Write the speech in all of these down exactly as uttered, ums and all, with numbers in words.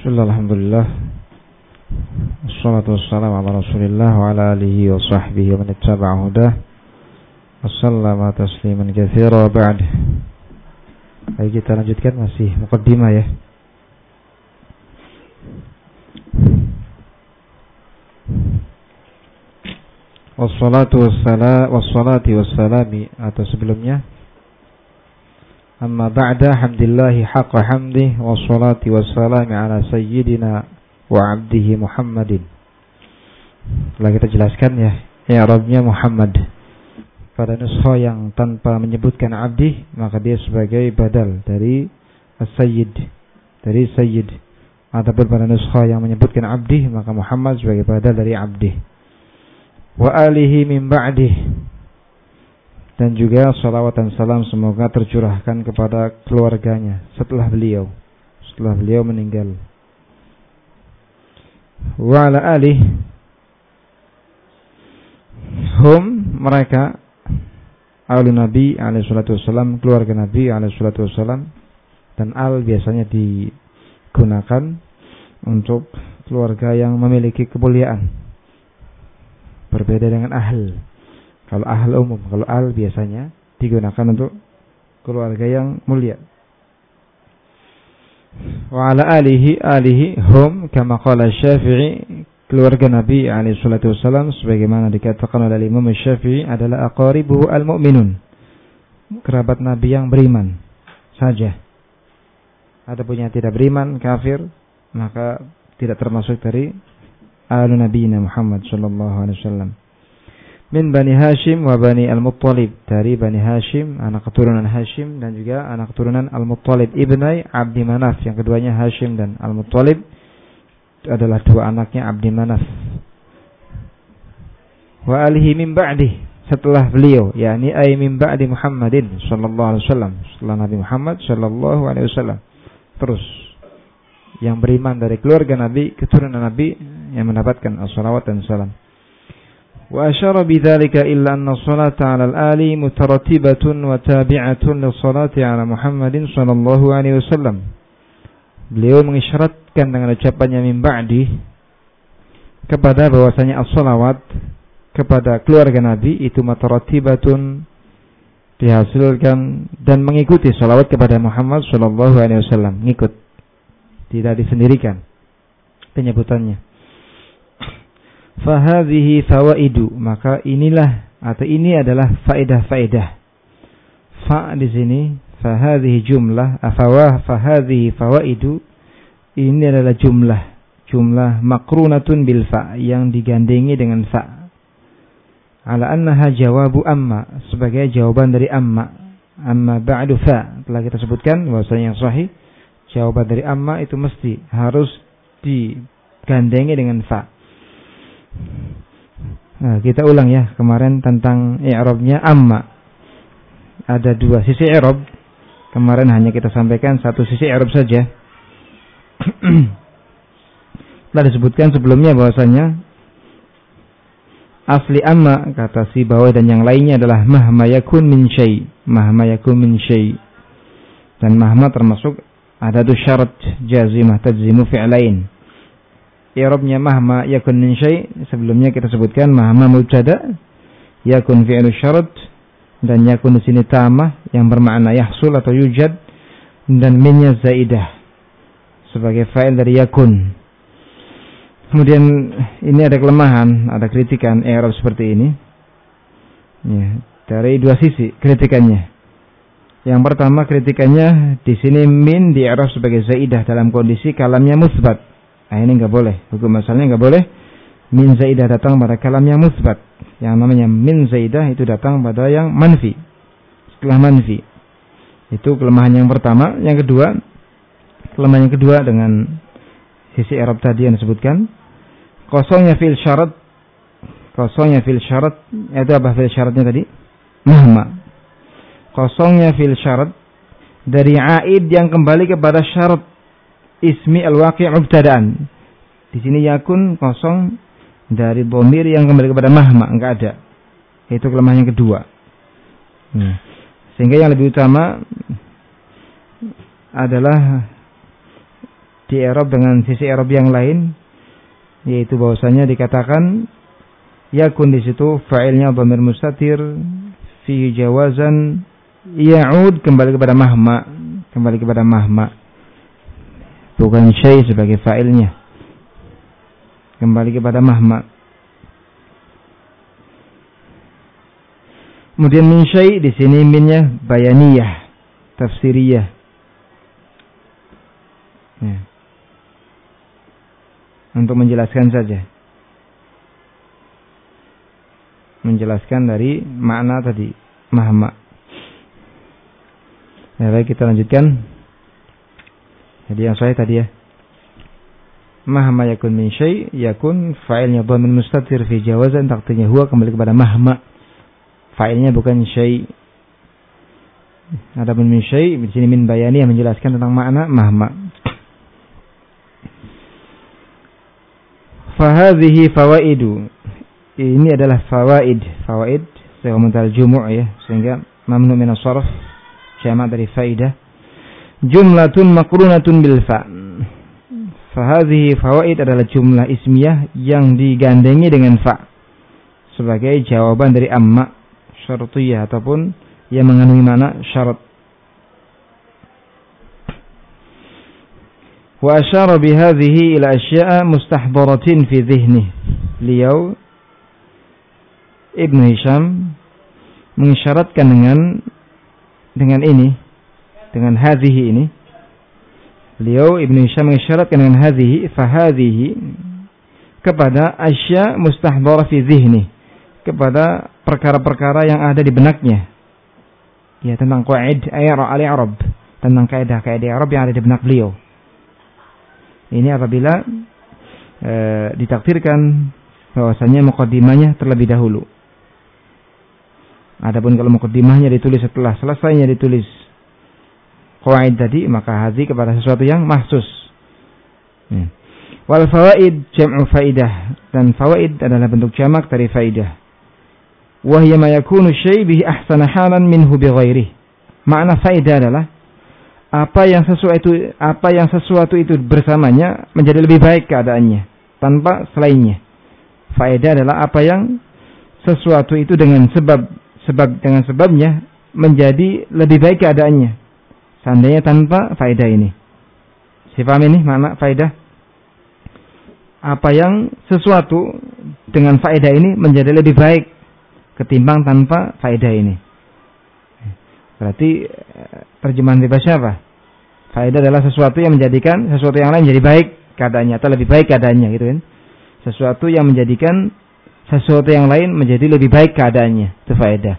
Bismillah, alhamdulillah. Wassalatu wassalamu ala Rasulillah wa ala alihi wa sahbihi wa man ittaba'a hudah. Wassalamu tasliman katsira ba'd. Baik, kita lanjutkan, masih muqaddimah ya. Wassalatu wassalamu wassalati wassalami, atau sebelumnya, amma ba'da, hamdillahi haqqa hamdih wassalati wassalami ala sayyidina wa abdihi Muhammadin. Telah kita jelaskan ya, i'rabnya Muhammad pada nuskha yang tanpa menyebutkan abdi, maka dia sebagai badal dari as-sayyid, dari sayyid. Ataupun pada nuskha yang menyebutkan abdi, maka Muhammad sebagai badal dari abdi. Wa alihi min ba'dih, dan juga salawat dan salam semoga tercurahkan kepada keluarganya setelah beliau, setelah beliau meninggal. Wa ala alihi, hum mereka, ahlu Nabi alaihi salatu wassalam, keluarga Nabi alaihi salatu wassalam. Dan al biasanya digunakan untuk keluarga yang memiliki kemuliaan, berbeda dengan ahl. Kalau ahl umum, kalau al biasanya digunakan untuk keluarga yang mulia. Wa ala alihi, alihi hum kama qala Syafi'i, keluarga Nabi alaihi salatu wassalam sebagaimana dikatakan oleh Imam Syafi'i adalah aqaribuhu al-mu'minun, kerabat Nabi yang beriman saja. Adapun yang tidak beriman, kafir, maka tidak termasuk dari ahlu nabiyina Muhammad sallallahu alaihi wasallam. Min Bani Hashim wa Bani Al-Muttalib, dari Bani Hashim, anak keturunan Hashim, dan juga anak keturunan Al-Muttalib ibnai Abdi Manaf. Yang keduanya Hashim dan Al-Muttalib adalah dua anaknya Abdi Manaf. Wa alihi min ba'dih, setelah beliau, yakni ay min ba'di Muhammadin sallallahu alaihi wasallam, setelah Nabi Muhammad sallallahu alaihi wasallam. Terus yang beriman dari keluarga Nabi, keturunan Nabi, yang mendapatkan as-salawat dan salam. Wa asyara bidzalika illa anna salata 'ala al-ali mutarattibatun wa tabi'atun lis-salati 'ala Muhammadin sallallahu alaihi wasallam. Beliau mengisyaratkan dengan ucapannya min ba'di kepada bahwasanya as-salawat kepada keluarga Nabi itu mutarattibatun, dihasilkan dan mengikuti salawat kepada Muhammad sallallahu alaihi wasallam, ngikut, tidak disendirikan penyebutannya. Fahadhihi fawaidu, maka inilah atau ini adalah faedah-faedah. Fa di sini fahadhihi jumlah, afawah fahadhihi fawaidu, ini adalah jumlah, jumlah makrunatun bil fa, yang digandengi dengan fa. Ala annaha jawabu amma, sebagai jawaban dari amma. Amma ba'du fa, telah kita sebutkan bahwasanya yang sahih jawaban dari amma itu mesti harus digandengi dengan fa. Nah, kita ulang ya kemarin tentang i'rabnya amma. Ada dua sisi i'rab. Kemarin hanya kita sampaikan satu sisi i'rab saja. Telah disebutkan sebelumnya bahwasanya asli amma, kata si bawah dan yang lainnya, adalah mahma yakun min syai', mahma yakun min syai'. Dan mahma termasuk adatu syarat jazimah tajzimu fi'lain. I'rabnya mahma yakun min syai', sebelumnya kita sebutkan mahma mubtada, yakun fi'lu syarat, dan yakun di sini tamah yang bermakna yahsul atau yujad, dan minnya zaidah sebagai fa'il dari yakun. Kemudian ini ada kelemahan, ada kritikan i'rab seperti ini. Ya, dari dua sisi kritikannya. Yang pertama kritikannya di sini min di i'rab sebagai zaidah dalam kondisi kalamnya musbat. Nah, ini enggak boleh. Hukum asalnya enggak boleh min zaidah datang pada kalam yang musbat. Yang namanya min zaidah itu datang pada yang manfi, setelah manfi. Itu kelemahan yang pertama. Yang kedua, kelemahan yang kedua dengan sisi i'rab tadi yang disebutkan, kosongnya fil syarat. Kosongnya fil syarat, itu apa fil syaratnya tadi? Mahma. Kosongnya fil syarat dari aid yang kembali kepada syarat ismi al-waqi' mubtada'an. Di sini yakun kosong dari dhamir yang kembali kepada mahma, enggak ada. Itu kelemahan yang kedua. Hmm. Sehingga yang lebih utama adalah di i'rab dengan sisi i'rab yang lain, yaitu bahwasanya dikatakan yakun di situ fa'ilnya dhamir mustatir fi jawazan ya'ud kembali kepada mahma, kembali kepada mahma, bukan syai sebagai fa'ilnya, kembali kepada mahma. Kemudian min syai di sini minnya bayaniyah, tafsiriyah. Ya. Untuk menjelaskan saja, menjelaskan dari makna tadi mahma. Ya, baik, kita lanjutkan. Jadi yang sahih tadi ya, mahma yakun min syai, yakun fa'ilnya dhamir mustatir fi jawazan, takdirnya huwa kembali kepada mahma, fa'ilnya bukan syai. Ada min syai, di sini min bayani yang menjelaskan tentang makna mahma. Fahadhihi fawaidu, ini adalah fawaid. Fawaid saya komentar jumu' ya, sehingga mamnu min as-sarf, jamak dari faidah. Jumlatun maqrunatun bil fa. Fahadhihi fawaid adalah jumlah ismiyah yang digandengi dengan fa sebagai jawaban dari amma syartiyah ataupun yang mengandungi makna syarat. Wa asyara bihadhihi ila asya'a mustahdaratin fi dhihni. Beliau Ibnu Hisham mengisyaratkan dengan dengan ini, dengan hadhihi ini. Beliau Ibnu Hisham mengisyaratkan dengan hadhihi, fa hadhihi kepada asya' mustahdara fi dhihni, kepada perkara-perkara yang ada di benaknya. Ya, tentang qaid al-i'rab, tentang kaidah-kaidah i'rab yang ada di benak beliau. Ini apabila e, ditakdirkan bahwasanya muqaddimahnya terlebih dahulu. Adapun kalau muqaddimahnya ditulis setelah selesainya ditulis qawaid tadi, maka hadhi kepada sesuatu yang mahsus. Hmm. Wal fawaid jam'u faidah, dan fawaid adalah bentuk jamak dari faidah. Wa hiya ma yakunu syai' bihi ahsana halan minhu bi ghairihi. Makna faidah adalah apa yang sesuatu itu, apa yang sesuatu itu bersamanya menjadi lebih baik keadaannya tanpa selainnya. Faedah adalah apa yang sesuatu itu dengan sebab sebab dengan sebabnya menjadi lebih baik keadaannya seandainya tanpa faedah ini. Dipahami ini makna faedah? Apa yang sesuatu dengan faedah ini menjadi lebih baik ketimbang tanpa faedah ini. Berarti terjemahan bebasnya apa? Faedah adalah sesuatu yang menjadikan sesuatu yang lain menjadi baik keadaannya atau lebih baik keadaannya, gitu kan? Sesuatu yang menjadikan sesuatu yang lain menjadi lebih baik keadaannya, itu faedah.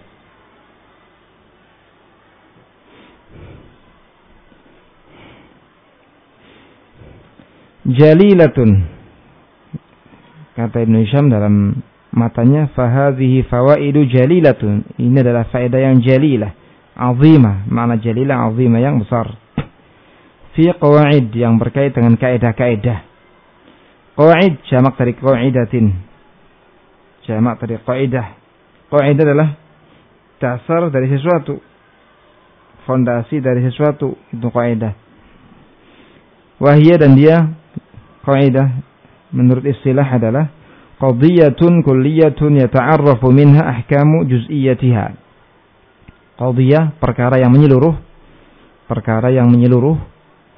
Jalilatun, kata Ibnu Hisham dalam matanya, fahadhihi fawaidu jalilatun, ini adalah faedah yang jalilah, azimah, makna jalilah azimah yang besar. Fi qawaid, yang berkait dengan kaidah-kaidah. Qawaid jamak dari qaidatin, jamak dari qaidah. Qaidah adalah dasar dari sesuatu, fondasi dari sesuatu, itu qaidah. Wahiyya, dan dia qaidah menurut istilah adalah qadiyatun kulliyatun yata'arrafu minha ahkamu juz'iyyatiha. Qadiyah, perkara yang menyeluruh, perkara yang menyeluruh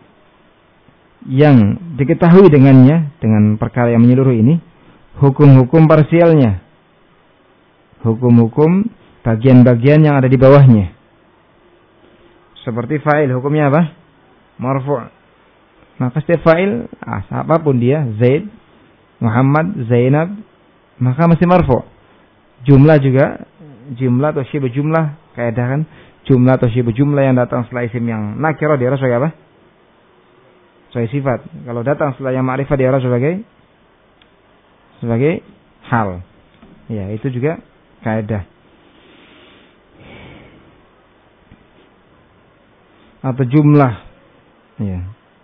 yang diketahui dengannya, dengan perkara yang menyeluruh ini, hukum-hukum parsialnya, hukum-hukum bagian-bagian yang ada di bawahnya. Seperti fa'il, hukumnya apa? Marfu'. Maka setiap fa'il, ah, apapun dia, Zaid, Muhammad, Zainab, maka mesti marfu'. Jumlah juga, jumlah atau syibu jumlah, kaidah kan, jumlah atau syibu jumlah yang datang setelah isim yang nakirah dia sebagai apa? Sebagai sifat. Kalau datang setelah yang ma'rifah dia sebagai sebagai hal. Ya, itu juga kaidah. Atau jumlah, ya,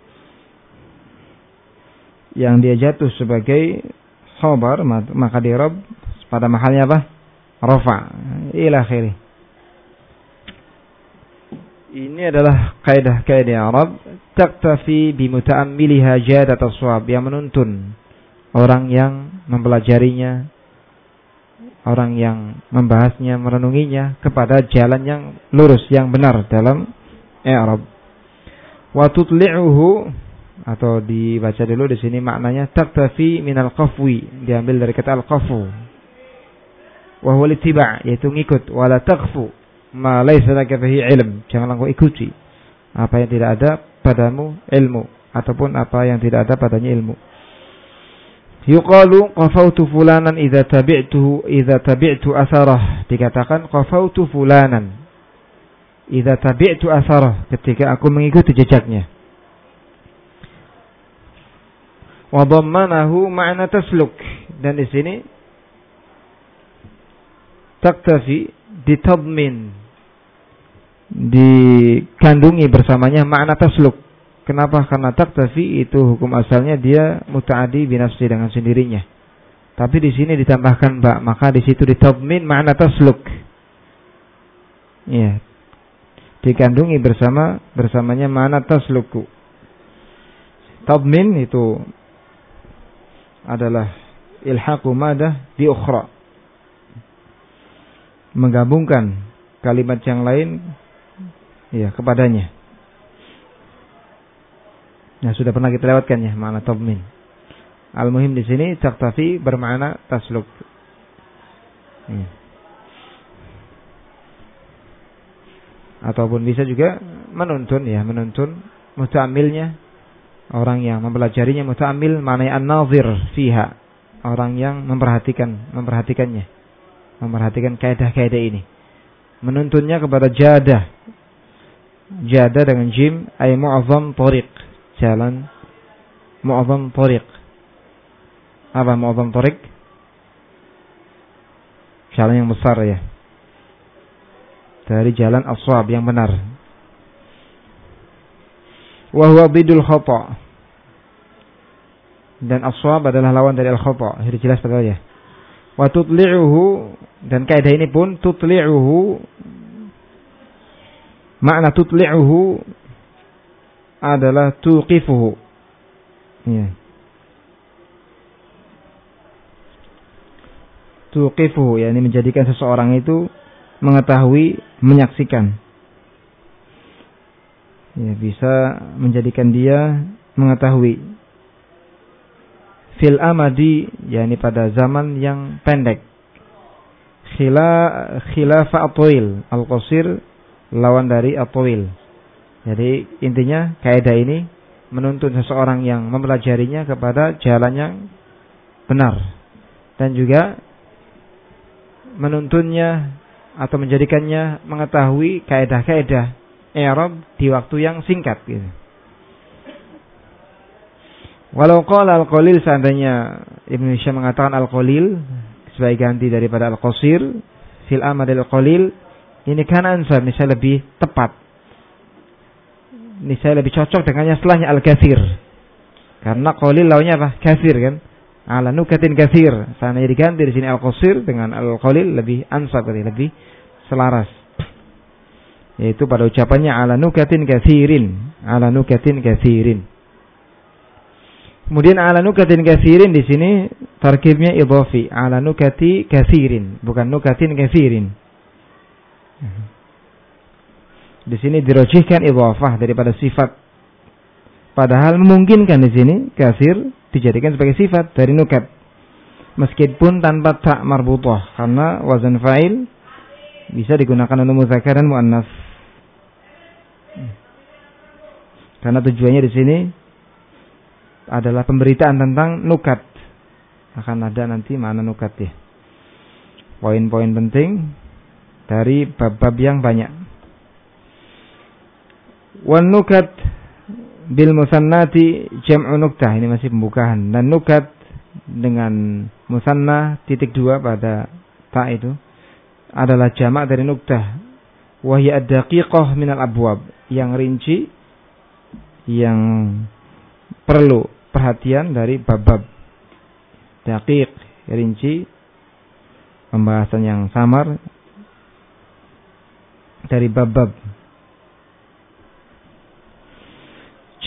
yang dia jatuh sebagai khabar, maka di i'rab pada mahalnya apa? Rafa ila akhirih. Ini adalah kaidah-kaidah Arab taktafi bimuta'ammiliha jadat as-shawab, yang menuntun orang yang mempelajarinya, orang yang membahasnya, merenunginya kepada jalan yang lurus, yang benar dalam i'rab. Wa tutli'uhu, atau dibaca dulu di sini maknanya taktafi minal qafwi, diambil dari kata al-qafu. Wa huwa al-ittiba', yaitu ngikut, wala taghfu ma laysa laka fihi ilm, janganlah kau ikuti apa yang tidak ada padamu ilmu, ataupun apa yang tidak ada padanya ilmu. Yuqalu qafautu fulanan idza tabi'tuhu idza tabi'tu atharah, dikatakan qafautu fulanan idza tabi'tu atharah, ketika aku mengikuti jejaknya. Wa dhammanahu ma'na tasluk, dan di sini taktafi ditadmin, dikandungi bersamanya makna tasluk. Kenapa? Karena taktafi itu hukum asalnya dia muta'addi binafsi, dengan sendirinya. Tapi di sini ditambahkan ba, maka di situ ditadmin makna tasluk. Ya. Dikandungi bersama bersamanya makna tasluku. Tadmin itu adalah ilhaqu madah bi ukhra, menggabungkan kalimat yang lain ya kepadanya. Nah, sudah pernah kita lewatkan ya makna tadmin. Al-muhim di sini taktafi bermakna tasluk. Ya. Ataupun bisa juga menuntun ya, menuntun muta'ammilnya, orang yang mempelajarinya. Muta'ammil maknanya an-nazir fiha, orang yang memperhatikan, memperhatikannya, memperhatikan kaidah-kaidah ini. Menuntunnya kepada jadah. Jadah dengan jim ay mu'azzam tariq, jalan mu'azzam tariq. Apa mu'azzam tariq? Jalan yang besar ya, dari jalan as-shawab, yang benar. Wa huwa bidul khata', dan as-shawab adalah lawan dari al-khata'. Ini jelas betul ya. Wa tutli'uhu, dan kaidah ini pun tutli'uhu, makna tutli'uhu adalah tuqifuhu. Ya. Tuqifuhu, yakni menjadikan seseorang itu mengetahui, menyaksikan. Ya, bisa menjadikan dia mengetahui. Fil amadi, yakni pada zaman yang pendek. Khila khilafa atwil, al-qasir lawan dari atwil. Jadi intinya kaidah ini menuntun seseorang yang mempelajarinya kepada jalan yang benar, dan juga menuntunnya atau menjadikannya mengetahui kaidah-kaidah i'rab di waktu yang singkat gitu. Walau qala al-qalil, seandainya Ibnu Hisham mengatakan al-qalil sebagai ganti daripada al-qasir fil amad al-qalil, ini kan ansab, ini saya lebih tepat, ini saya lebih cocok dengannya setelahnya al-katsir, karena qalil lawannya apa? Katsir kan. Ala nukatin katsir, seandainya diganti di sini al-qasir dengan al-qalil, lebih ansab, lebih selaras. Yaitu pada ucapannya ala nukatin katsirin, ala nukatin katsirin. Kemudian ala nukatin katsirin di sini tarkibnya idhafi, ala nukati katsirin, bukan nukatin katsirin. Di sini dirojihkan idhafah daripada sifat. Padahal memungkinkan di sini katsir dijadikan sebagai sifat dari nukat, meskipun tanpa ta' marbutah, karena wazan fa'il bisa digunakan untuk muzakkar dan muannas. Karena tujuannya di sini adalah pemberitaan tentang nukat. Akan ada nanti mana nukat ya. Poin-poin penting dari bab-bab yang banyak. Wan nukat bil musannati jam'u nuktah, ini masih pembukaan. Dan nukat dengan musanna titik dua pada ta itu adalah jamak dari nuktah. Wa hiya ad-daqiqah minal abwab, yang rinci, yang perlu perhatian dari bab-bab. Daqiq, rinci, pembahasan yang samar dari bab-bab.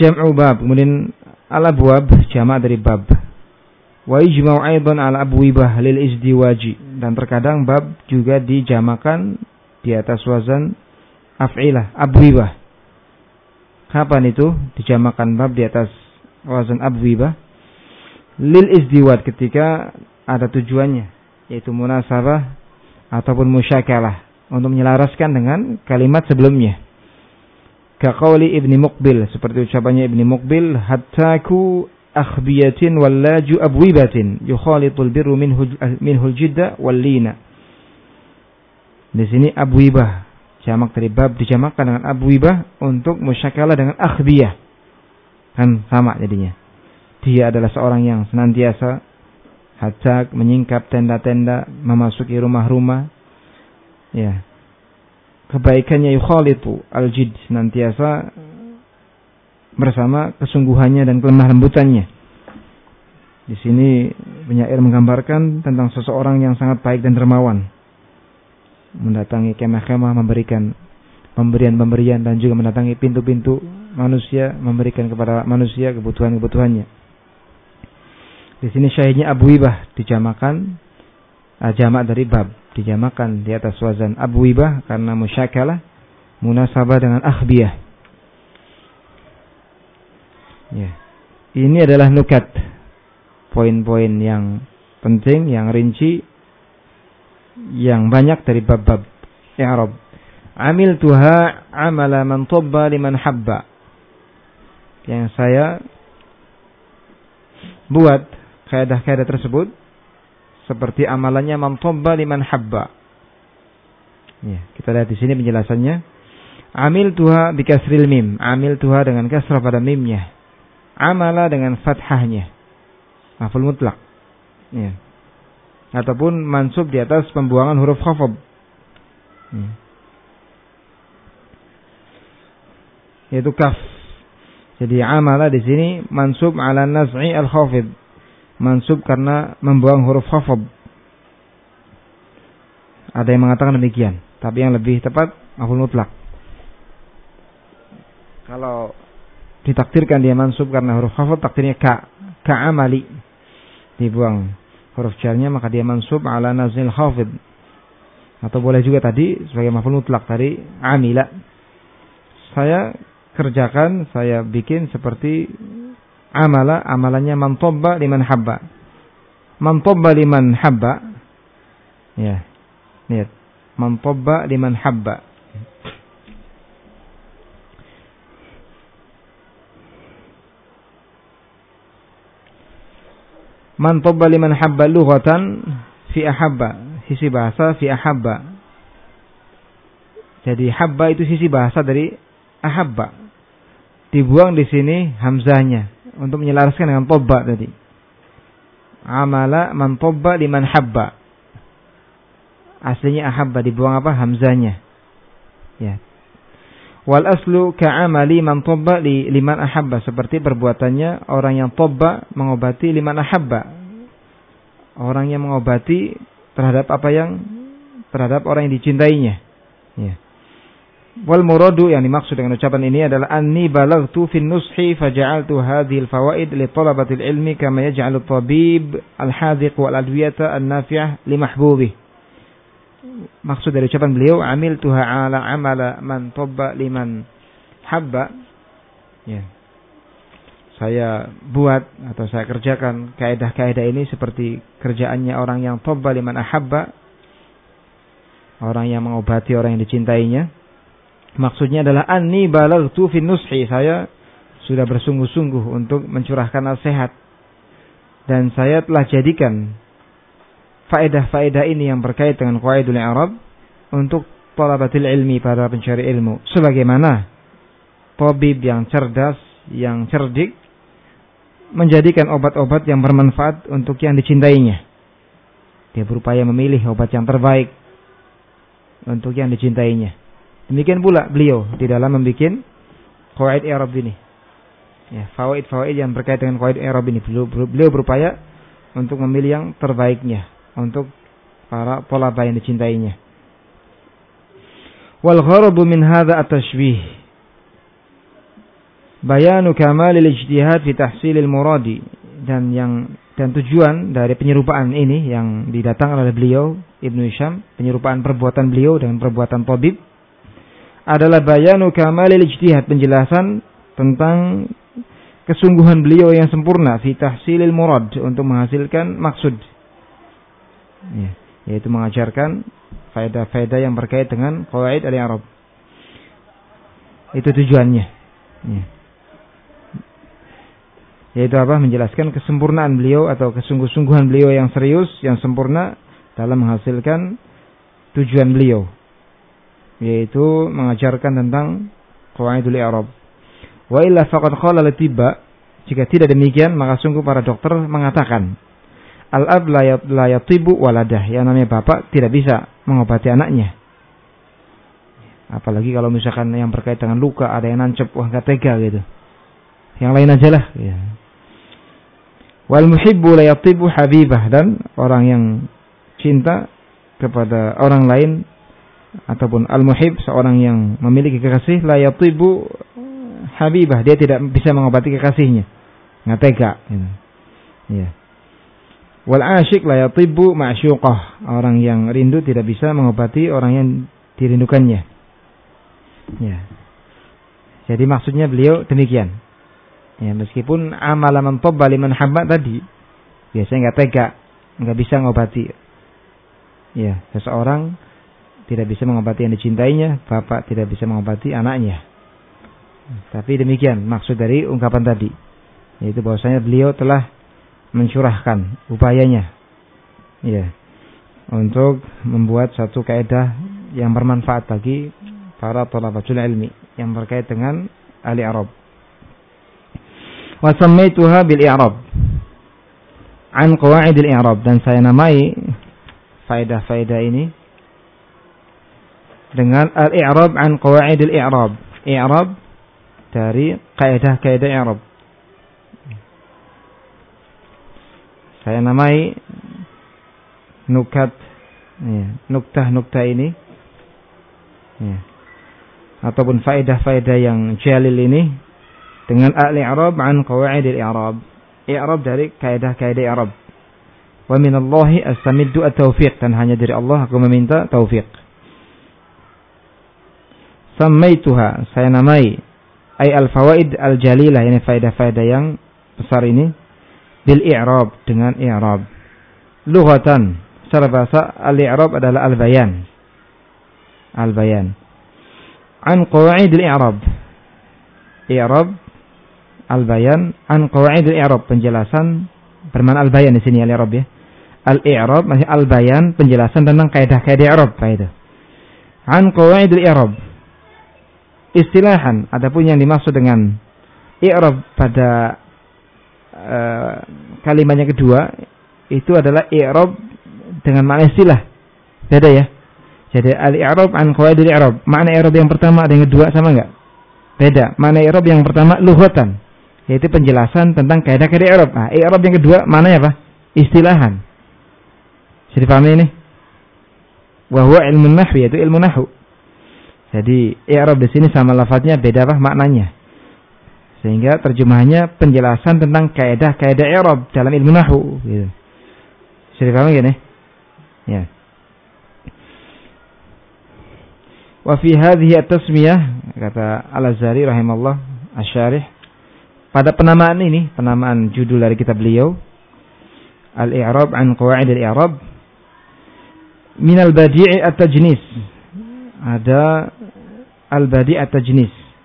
jam'u bab, kemudian al-abwab jamak dari bab. Wa ijma'u aidan al-abwibah lil izdiwaji, dan terkadang bab juga dijamakan di atas wazan af'ilah, abwibah. Kapan itu dijamakan bab di atas wazan abwibah? Lil izdiwaj, ketika ada tujuannya, yaitu munasabah ataupun musyakalah, untuk menyelaraskan dengan kalimat sebelumnya. Ka qauli Ibni Muqbil, seperti ucapannya Ibni Muqbil, hattaku akhbiyatin wallaju abwibatin yukhalitul birru minhu minhul jidda wal lina. Di sini abwibah jamak dari bab dijamakkan dengan abwibah untuk musyakalah dengan akhbiyah. Kan sama jadinya. Dia adalah seorang yang senantiasa hajak, menyingkap tenda-tenda, memasuki rumah-rumah. Ya. Kebaikannya yukhalitu al-jid, senantiasa bersama kesungguhannya dan kelemah lembutannya. Di sini penyair menggambarkan tentang seseorang yang sangat baik dan dermawan, mendatangi kemah-kemah, memberikan pemberian-pemberian, dan juga mendatangi pintu-pintu manusia, memberikan kepada manusia kebutuhan-kebutuhannya. Di sini syahidnya abwibah dijamakan, uh, jamak dari bab dijamakan di atas wazan abwibah karena musyakalah, munasabah dengan akhbiyah. Ya. Ini adalah nukat, poin-poin yang penting, yang rinci, yang banyak dari bab-bab i'rab. Amil tuha amala man tabba liman habba. Yang saya buat kaidah-kaidah tersebut seperti amalannya man tabba liman habba. Ya, kita lihat di sini penjelasannya. Amil tuha bi kasril mim. Amil tuha dengan kasrah pada mimnya. Amala dengan fathahnya. Maf'ul mutlak. Ya. Ataupun mansub di atas pembuangan huruf khafad. Ya. Yaitu kaf. Jadi amala di sini mansub ala naz'i al-khafid. Mansub karena membuang huruf khafad. Ada yang mengatakan demikian, tapi yang lebih tepat maf'ul mutlak. Kalau ditakdirkan dia mansub karena huruf khafad, takdirnya ka, ka amali. Dibuang huruf jarnya, maka dia mansub ala nazil khafid. Atau boleh juga tadi sebagai maf'ul mutlak dari amila. Saya kerjakan, saya bikin seperti amala, amalannya man tabba liman habba. Man tabba liman habba. Ya. Lihat. Man tabba liman habba. Man tabba liman habba lughatan fi ahabba. Sisi bahasa fi ahabba. Jadi habba itu sisi bahasa dari ahabba. Dibuang di sini hamzahnya untuk menyelaraskan dengan tabba tadi. Amala man tabba liman habba. Aslinya ahabba, dibuang apa? Hamzahnya. Ya. Wal aslu ka'amali man tabba li liman ahabba, seperti perbuatannya orang yang tabba mengobati liman ahabba. Orang yang mengobati terhadap apa yang terhadap orang yang dicintainya. Ya. Wal muradu, yang dimaksud dengan ucapan ini adalah anni balagtu fin nushi faja'altu hadhil fawaid li talabatil ilmi kama yaj'alu tabib al-hadhiq wal adwiyata an-nafi'ah li mahbubih. Maksud dari ucapan beliau amil tuha ala amala man tabba liman habba. Ya. Saya buat atau saya kerjakan kaidah-kaidah ini seperti kerjaannya orang yang tabba liman ahabba, orang yang mengobati orang yang dicintainya. Maksudnya adalah anni balagtu fin nushi, saya sudah bersungguh-sungguh untuk mencurahkan nasihat, dan saya telah jadikan faedah-faedah ini yang berkait dengan qawaidul i'rab untuk talabatil ilmi, para pencari ilmu, sebagaimana tabib yang cerdas, yang cerdik menjadikan obat-obat yang bermanfaat untuk yang dicintainya. Dia berupaya memilih obat yang terbaik untuk yang dicintainya. Demikian pula beliau di dalam membuat qawaid i'rab ini. Ya, fawaid-fawaid yang berkait dengan qawaid i'rab ini, beliau, beliau berupaya untuk memilih yang terbaiknya untuk para talabah yang dicintainya. Wal gharabu min hadza at-tashbih. bayanu kamalil ijtihad fi tahsilil muradi, dan yang dan tujuan dari penyerupaan ini yang didatangkan oleh beliau Ibnu Hisham, penyerupaan perbuatan beliau dengan perbuatan tabib adalah bayanu kamalil ijtihad, penjelasan tentang kesungguhan beliau yang sempurna fi tahsilil murad, untuk menghasilkan maksud, ya, yaitu mengajarkan faedah-faedah yang berkait dengan qawaid al-i'rab. Itu tujuannya, ya. Yaitu apa? Menjelaskan kesempurnaan beliau atau kesungguh-sungguhan beliau yang serius, yang sempurna dalam menghasilkan tujuan beliau, yaitu mengajarkan tentang qawaidul i'rab. Wa illa faqad qala al-tibba, jika tidak demikian maka sungguh para dokter mengatakan al-ab la yatibu waladah, yang namanya bapak tidak bisa mengobati anaknya. Apalagi kalau misalkan yang berkait dengan luka, ada yang nancep, wah enggak tega gitu. Yang lain aja lah, ya. Wal muhibbu la yatibu habibah, dan orang yang cinta kepada orang lain ataupun al-muhib, seorang yang memiliki kekasih, la yatibu habibah, dia tidak bisa mengobati kekasihnya, enggak tega gitu. Ya. Wal asyik la yatibu ma'syuqah, orang yang rindu tidak bisa mengobati orang yang dirindukannya. Ya. Jadi maksudnya beliau demikian. Ya, meskipun amalan tabba liman habba tadi biasanya enggak tega, enggak bisa mengobati. Ya, seseorang tidak bisa mengobati yang dicintainya, bapak tidak bisa mengobati anaknya. Tapi demikian maksud dari ungkapan tadi, yaitu bahwasanya beliau telah mencurahkan upayanya, ya, untuk membuat satu kaidah yang bermanfaat bagi para thalabatul ilmi yang berkait dengan al-i'rab. Wa sammaituha bil i'rab an qawaid al-i'rab, dan saya namai faedah-faedah ini dengan al-i'rab an qawaid al-i'rab. I'rab dari kaidah-kaidah i'rab. Saya namai nukat, ya, nuktah-nuktah ini, ya, ataupun faedah-faedah yang jalil ini dengan al-i'rab an qawaid al-i'rab. I'rab dari kaidah-kaidah i'rab. Wa min Allahi astamiddu at-taufiq, dan hanya dari Allah aku meminta taufik. Sammaituha, saya namai ay al-fawaid al-jalilah, ini faedah-faedah yang besar ini, bil i'rab, dengan i'rab. Lughatan, secara bahasa al-i'rab adalah al-bayan. Al-bayan. An qawaid al-i'rab. I'rab al-bayan an qawaid al-i'rab, penjelasan bermakna al-bayan di sini al-i'rab, ya. Al-i'rab masih al-bayan, penjelasan tentang kaidah-kaidah i'rab, itu. An qawaid al-i'rab. Istilahan, adapun yang dimaksud dengan i'rab pada uh, kalimat yang kedua itu adalah i'rab dengan makna istilah. Beda, ya. Jadi al-i'rab an qawaidil i'rab, makna i'rab yang pertama dan yang kedua sama enggak? Beda. Makna i'rab yang pertama lughatan, yaitu penjelasan tentang kaidah-kaidah i'rab. Nah, i'rab yang kedua maknanya apa? Istilahan. Jadi paham ini? Wa huwa ilmu nahwu, yaitu ilmu nahwu. Jadi i'rab di sini sama lafadznya, beda apa maknanya. Sehingga terjemahannya penjelasan tentang kaidah-kaidah i'rab dalam ilmu nahwu, gitu. Sudah paham gini? Ya. Wa fi hadhihi at-tasmiyah, kata Al-Azhari rahimallah asy-syarih, pada penamaan ini, penamaan judul dari kitab beliau Al-I'rab an Qawaid al-I'rab, min al-badi' at-tajnis, ada al-badi' at-tajnis,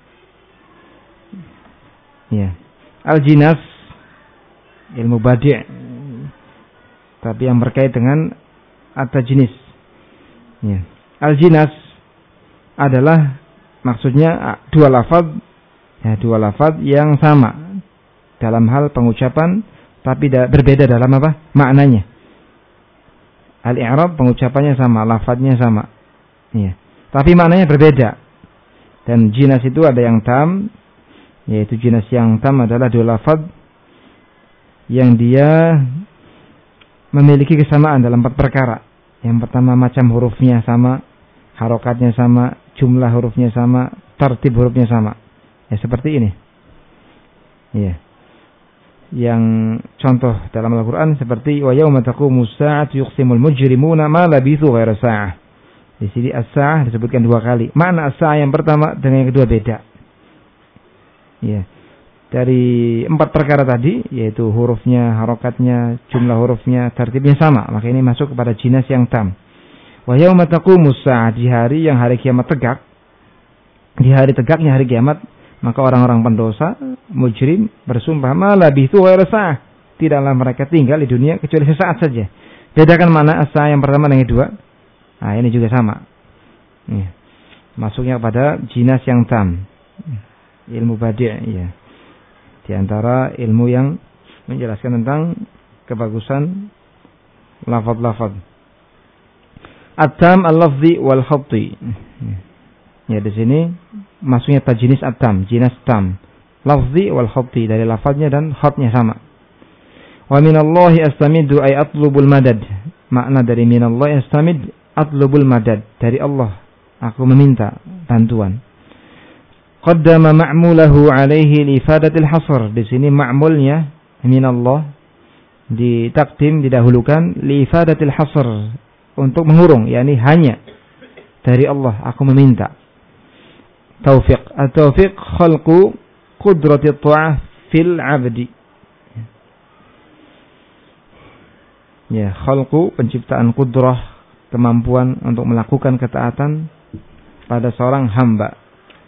ya, al-jinas, ilmu badi', tapi yang berkait dengan at-tajnis, ya. Al-jinas adalah maksudnya dua lafaz, ya, dua lafaz yang sama dalam hal pengucapan, tapi berbeda dalam apa? Maknanya. Al-i'rab pengucapannya sama, lafaznya sama, ya, tapi maknanya berbeda. Dan jinas itu ada yang tam, yaitu jinas yang tam adalah dua lafaz yang dia memiliki kesamaan dalam empat perkara. Yang pertama macam hurufnya sama, harokatnya sama, jumlah hurufnya sama, tertib hurufnya sama. Ya, seperti ini. Ya. Yang contoh dalam Al-Qur'an seperti wa yauma taqumus sa'atu yuqsimul mujrimuna ma labithu ghaira sa'ah. Di sini as-sa'ah disebutkan dua kali. Makna as-sa'ah yang pertama dengan yang kedua beda. Ya. Dari empat perkara tadi, yaitu hurufnya, harokatnya, jumlah hurufnya, tertibnya sama, maka ini masuk kepada jinas yang tam. Wa yauma taqumus sa'ah, di hari yang hari kiamat tegak, di hari tegaknya hari kiamat, maka orang-orang pendosa, mujrim, bersumpah, ma labithu ghaira sa'ah, tidaklah mereka tinggal di dunia kecuali sesaat saja. Bedakan mana as-sa'ah yang pertama dan yang kedua? Nah, ini juga sama. Ya. Masuknya pada jinas yang tam. Ilmu badi', ya. Di antara ilmu yang menjelaskan tentang kebagusan lafaz-lafaz. At-tam al-lafzi wal khatti. Ya, di sini masuknya tajnis at-tam, jinas tam. Lafzi wal khatti, dari lafaznya dan khatnya sama. Wa minallahi astamidu ay atlubul madad. Makna dari minallahi astamid, atlubul madad, dari Allah aku meminta bantuan. Qaddama ma'mulahu alaihi li ifadatil hasr. Di sini ma'mulnya minallah ditakdim, didahulukan li ifadatil hasr, untuk mengurung, yakni hanya dari Allah aku meminta. Taufiq. At-taufiq khalqu qudrati ta'ah fil 'abdi. Ya, khalqu penciptaan kudrah, kemampuan untuk melakukan ketaatan pada seorang hamba.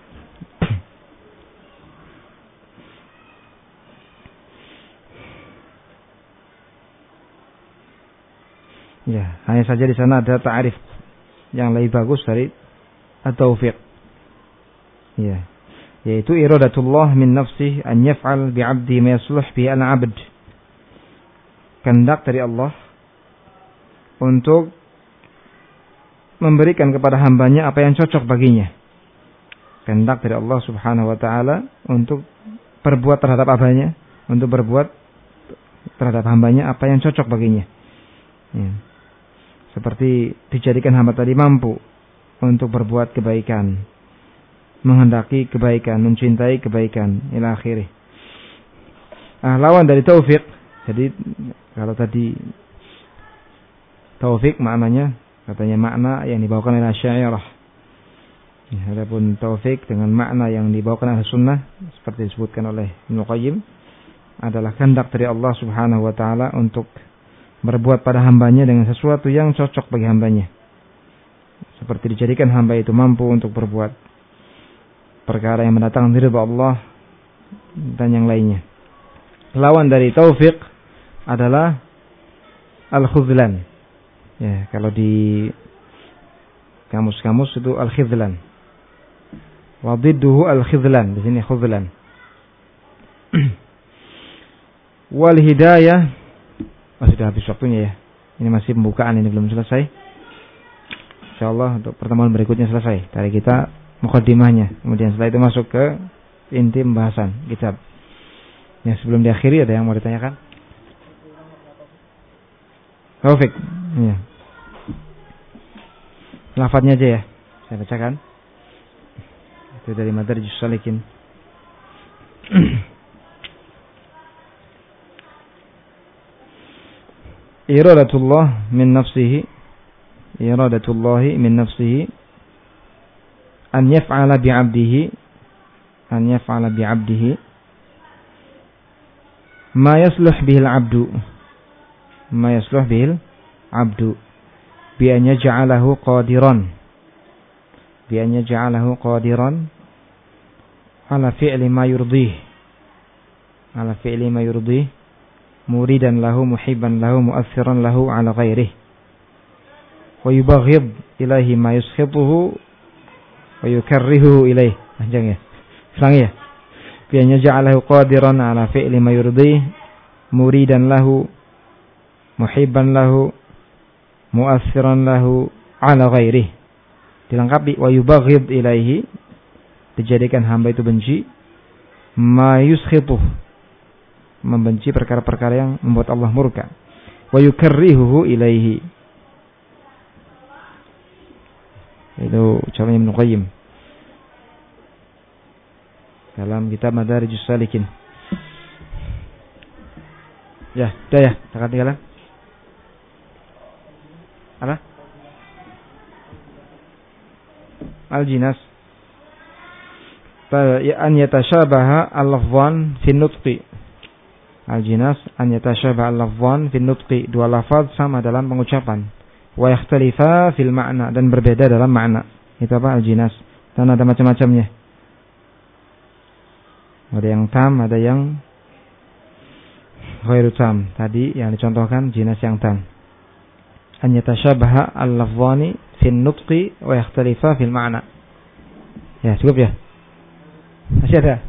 Ya, hanya saja di sana ada ta'arif yang lebih bagus dari at-taufiq. Ya, yaitu iradatullah min nafsih an yaf'al bi'abdi ma yasluh bihi al-'abd. Kehendak dari Allah untuk memberikan kepada hambanya apa yang cocok baginya. Kehendak dari Allah Subhanahu wa taala untuk berbuat terhadap hambanya, untuk berbuat terhadap hambanya apa yang cocok baginya. Ya. Seperti dijadikan hamba tadi mampu untuk berbuat kebaikan, menghendaki kebaikan, mencintai kebaikan, ila akhirih. Ah, lawan dari taufik. Jadi kalau tadi taufik maknanya, katanya makna yang dibawakan oleh Asy'ariyah. Ya, adapun taufik dengan makna yang dibawakan oleh sunnah seperti disebutkan oleh Ibnu Qayyim adalah kehendak dari Allah Subhanahu wa taala untuk berbuat pada hambanya dengan sesuatu yang cocok bagi hambanya. Seperti dijadikan hamba itu mampu untuk berbuat perkara yang mendatangkan ridha Allah dan yang lainnya. Lawan dari taufik adalah al-khudlan. Ya, kalau di kamus-kamus itu al-khidlan. Wa didduhu al-khidlan, di sini khudlan. Wal hidayah. Oh, sudah habis waktunya ya. Ini masih pembukaan, ini belum selesai. Insyaallah untuk pertemuan berikutnya selesai dari kita muqaddimahnya. Kemudian setelah itu masuk ke inti pembahasan kitab. Ya, sebelum diakhiri ada yang mau ditanyakan? Taufik. Ya. Lafadznya aja ya. Saya bacakan. Itu dari Madarijus Salikin. Iradatullah min nafsihi, iradatullah min nafsihi an yaf'ala bi'abdihi, an yaf'ala bi'abdihi ma yasluh bihil abdu, ma yasluh bihil abdu bi an yaj'alahu qadiran, bi an yaj'alahu qadiran ala fi'li ma yurdih, ala fi'li ma yurdih, muridan lahu, muhibban lahu, mu'assiran lahu ala ghairih, wa yubaghid ilaihi ma yuskhituhu wa yukarrihuhu ilaih. Panjang ya, selang ya. Bianya ja'alahu qadiran ala fi'li ma yurdih, muridan lahu, muhibban lahu, mu'assiran lahu ala ghairih. Dilengkapi wa yubaghid ilaihi, dijadikan hamba itu benci, ma yuskhituhu, membenci perkara-perkara yang membuat Allah murka, wa yukarrihuhu ilaihi. Itu ucapan Ibnu Qayyim dalam kitab Madarijus Salikin. Ya, udah ya, jangan tinggalan. Apa? Al-jinas. An yatashabaha al-lafzan fi nutqi. Al-jinas an yatashabaha al-lafzan fi nutqi. Dua lafaz sama dalam pengucapan. Wa yakhtalifa fil ma'na, dan berbeda dalam makna. Itu apa? Al-jinas. Dan ada macam-macamnya. Ada yang tam, ada yang ghairu tam. Tadi yang dicontohkan jinas yang tam. An yatashabaha al-lafzani fi nutqi wa yakhtalifa fil ma'na. Ya, cukup ya? Masih ada?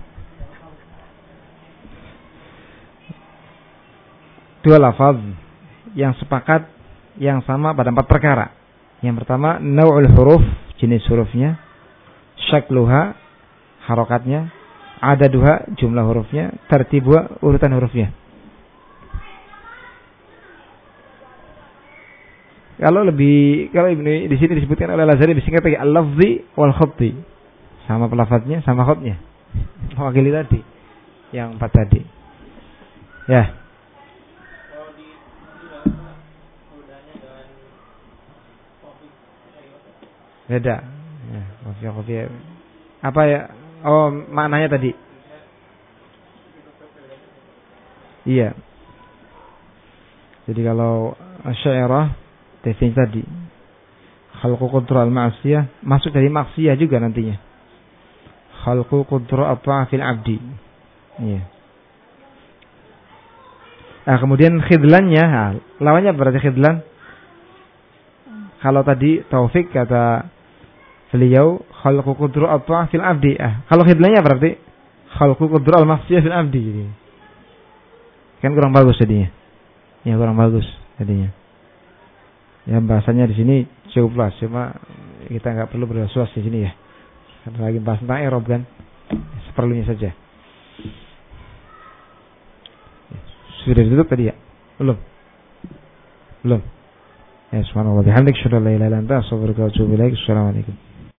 Dua lafaz yang sepakat yang sama pada empat perkara. Yang pertama, naw'ul huruf, jenis hurufnya, syakluha, harokatnya, adaduha, jumlah hurufnya, tartibuha, urutan hurufnya. Kalau lebih, kalau ini di sini disebutkan oleh Al-Azhari disingkat lagi al-lafzi wal khatti. Sama pelafaznya, sama khatnya. Mewakili tadi. Yang empat tadi. Ya. Beda. Ya, kopi kopi. Apa ya? Oh, maknanya tadi. Iya. Jadi kalau syairah definisi tadi, khalqu qudra al-ma'siyah, masuk dari maksiyah juga nantinya. Khalqu qudra at-ta'fil abdi. Iya. Nah, kemudian khidlannya, nah, lawannya berarti khidlan. Kalau tadi taufik kata beliau khalqu qudra at-ta'fil abdi. Ah, kalau khidlannya berarti khalqu qudra al-maksiyah fil abdi. Kan kurang bagus jadinya. Ya, kurang bagus jadinya. Ya, bahasanya di sini cukup luas, cuma kita nggak perlu berluas di sini ya. Karena lagi bahas tentang i'rab kan, seperlunya saja. Sudah ditutup tadi ya? Belum? Belum? Ya, subhanallah bihamdik, syukur la ilaha illa anta, astaghfiruka wa atubu ilaik. Assalamualaikum.